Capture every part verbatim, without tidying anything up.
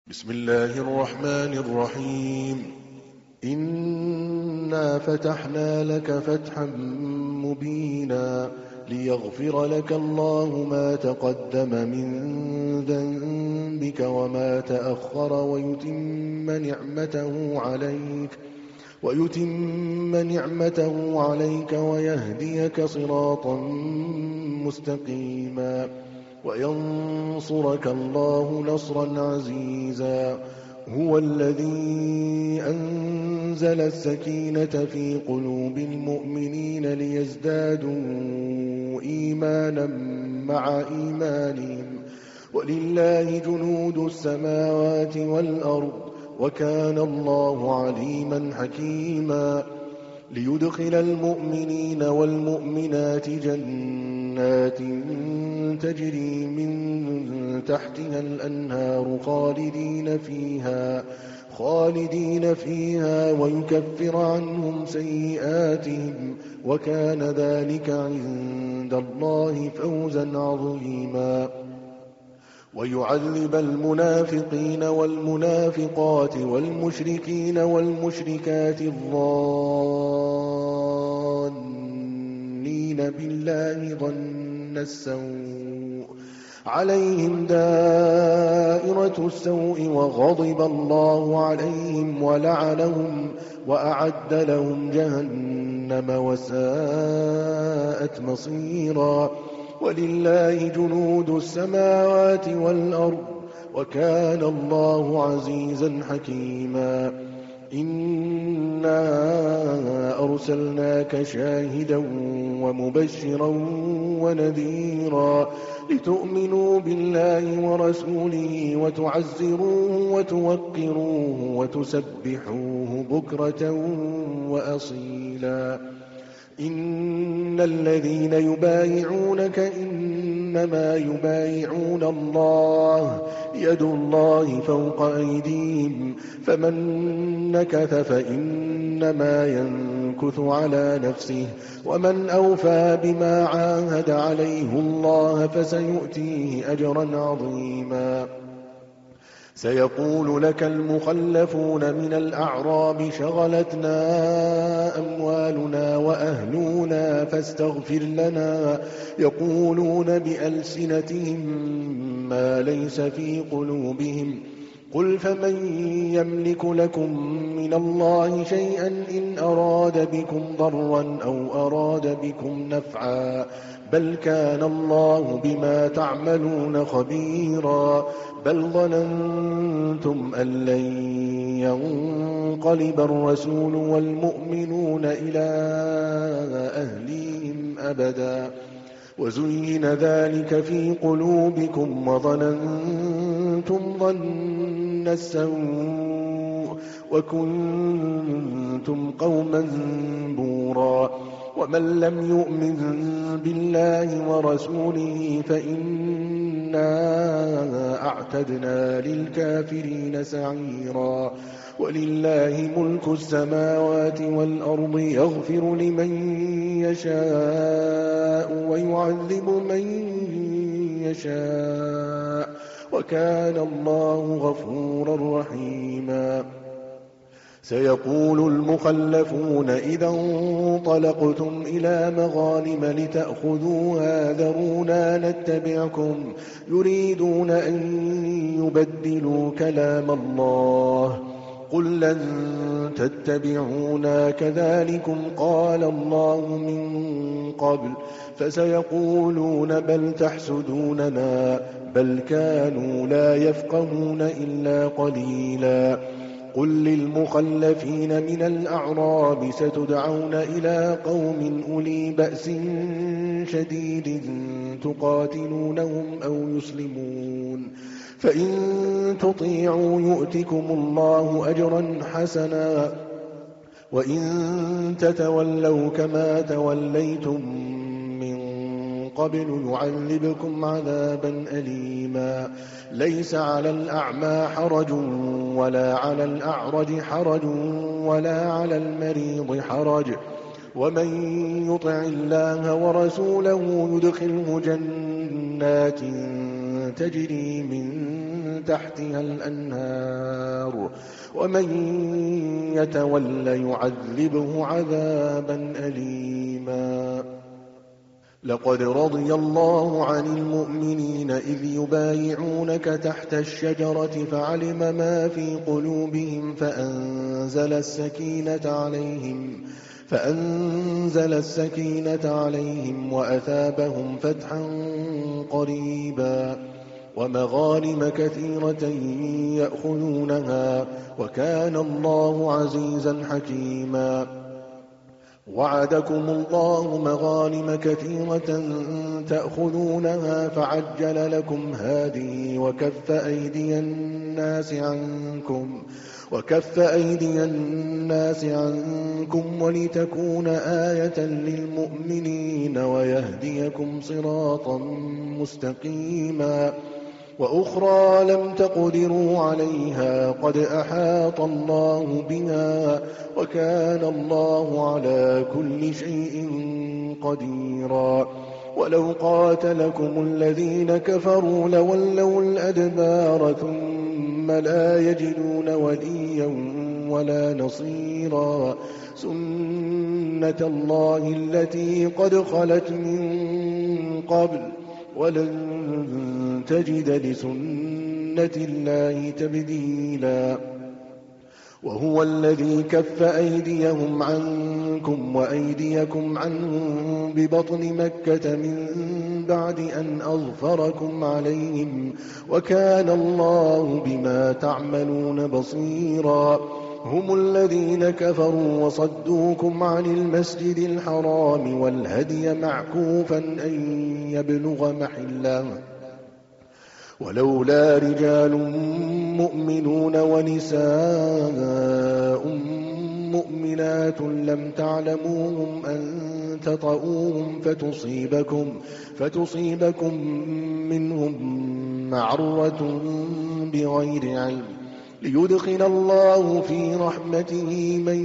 بسم الله الرحمن الرحيم إنا فتحنا لك فتحا مبينا ليغفر لك الله ما تقدم من ذنبك وما تأخر ويتم نعمته عليك ويتم نعمته عليك ويهديك صراطا مستقيما وينصرك الله نصرا عزيزا. هو الذي أنزل السكينة في قلوب المؤمنين ليزدادوا إيمانا مع إيمانهم ولله جنود السماوات والأرض وكان الله عليما حكيما. ليدخل المؤمنين والمؤمنات جنات تجري من تحتها الأنهار خالدين فيها خالدين فيها ويكفر عنهم سيئاتهم وكان ذلك عند الله فوزا عظيما. ويعذب المنافقين والمنافقات والمشركين والمشركات الظانين بالله ظن السوء عليهم دائرة السوء وغضب الله عليهم ولعنهم وأعد لهم جهنم وساءت مصيرا. ولله جنود السماوات والأرض وكان الله عزيزا حكيما. إنا أرسلناك شاهدا ومبشرا ونذيرا لتؤمنوا بالله ورسوله وتعزروه وتوقروه وتسبحوه بكرة وأصيلا. إن الذين يبايعونك إنما يبايعون الله يد الله فوق أيديهم فمن نكث فإنما ينكث على نفسه ومن أوفى بما عاهد عليه الله فسيؤتيه أجرا عظيما. سيقول لك المخلفون من الأعراب شغلتنا أموالنا وأهلنا فاستغفر لنا يقولون بألسنتهم ما ليس في قلوبهم قل فمن يملك لكم من الله شيئا إن أراد بكم ضرا أو أراد بكم نفعا بل كان الله بما تعملون خبيرا. بل ظننتم أن لن ينقلب الرسول والمؤمنون إلى أهليهم أبدا وزين ذلك في قلوبكم وظننتم ظن السوء وكنتم قوما بورا. ومن لم يؤمن بالله ورسوله فإنا أعتدنا للكافرين سعيرا. ولله ملك السماوات والأرض يغفر لمن يشاء ويعذب من يشاء وكان الله غفورا رحيما. سيقول المخلفون إذا انطلقتم إلى مغانم لتأخذوها ذرونا نتبعكم يريدون أن يبدلوا كلام الله قل لن تتبعونا كذلكم قال الله من قبل فسيقولون بل تحسدوننا بل كانوا لا يفقهون إلا قليلا. قل للمخلفين من الأعراب ستدعون إلى قوم أولي بأس شديد تقاتلونهم أو يسلمون فإن تطيعوا يؤتكم الله أجرا حسنا وإن تتولوا كما توليتم من قبل يعذبكم عذابا أليما. ليس على الأعمى حرج ولا على الأعرج حرج ولا على المريض حرج ومن يطع الله ورسوله يدخله جنات تجري من تحتها الأنهار ومن يتول يعذبه عذابا أليما. لقد رضي الله عن المؤمنين إذ يبايعونك تحت الشجرة فعلم ما في قلوبهم فأنزل السكينة عليهم فأنزل السكينة عليهم وأثابهم فتحا قريبا ومغانم كثيرة يأخذونها وكان الله عزيزا حكيما. وعدكم الله مغانم كثيرة تأخذونها فعجل لكم هذه وكف أيدي الناس عنكم وكف أيدي الناس عنكم ولتكون آية للمؤمنين ويهديكم صراطا مستقيما. وأخرى لم تقدروا عليها قد أحاط الله بها وكان الله على كل شيء قديرا. ولو قاتلكم الذين كفروا لولوا الأدبار ثم لا يجدون وليا ولا نصيرا. سنة الله التي قد خلت من قبل ولن تجد لسنة الله تبديلا. وهو الذي كف أيديهم عنكم وأيديكم عنهم ببطن مكة من بعد أن أظفركم عليهم وكان الله بما تعملون بصيرا. هم الذين كفروا وصدوكم عن المسجد الحرام والهدي معكوفا أن يبلغ محله ولولا رجال مؤمنون ونساء مؤمنات لم تعلموهم أن تطؤوهم فتصيبكم, فتصيبكم منهم معرة بغير علم ليدخل الله في رحمته من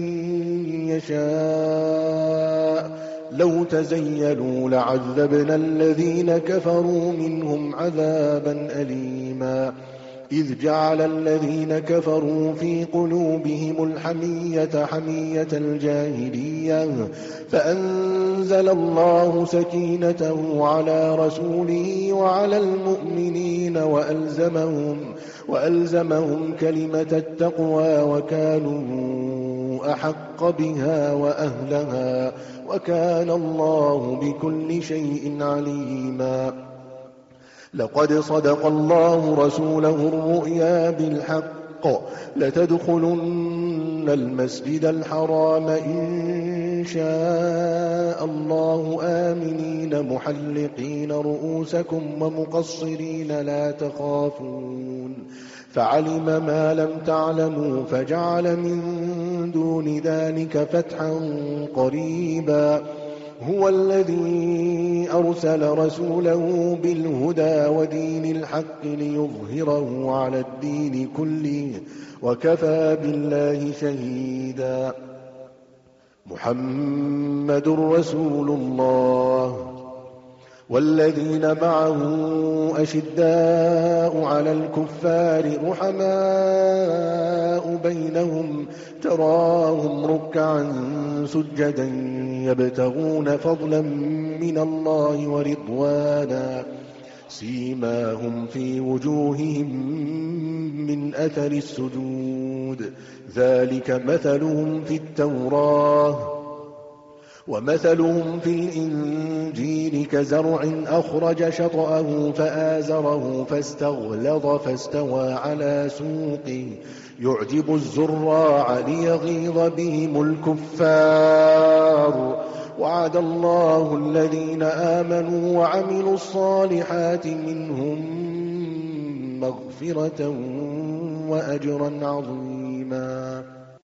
يشاء. لو تزيلوا لعذبنا الذين كفروا منهم عذابا أليما. إذ جعل الذين كفروا في قلوبهم الحمية حمية الجاهلية فأنزل الله سكينته على رسوله وعلى المؤمنين وألزمهم, وألزمهم كلمة التقوى وكانوا أحق بها وأهلها وكان الله بكل شيء عليما. لقد صدق الله رسوله الرؤيا بالحق لتدخلن المسجد الحرام إن شاء الله آمنين محلقين رؤوسكم ومقصرين لا تخافون فعلم ما لم تعلموا فجعل من دون ذلك فتحا قريبا. هو الذي أرسل رسوله بالهدى ودين الحق ليظهره على الدين كله وكفى بالله شهيدا. محمد رسول الله والذين معه أشداء على الكفار رحماء بينهم تراهم ركعا سجدا يبتغون فضلا من الله ورضوانا سيماهم في وجوههم من أثر السجود ذلك مثلهم في التوراة ومثلهم في الإنجيل كزرع أخرج شطأه فآزره فاستغلظ فاستوى على سوقه يعجب الزراع ليغيظ بهم الكفار. وعد الله الذين آمنوا وعملوا الصالحات منهم مغفرة وأجرا عظيما.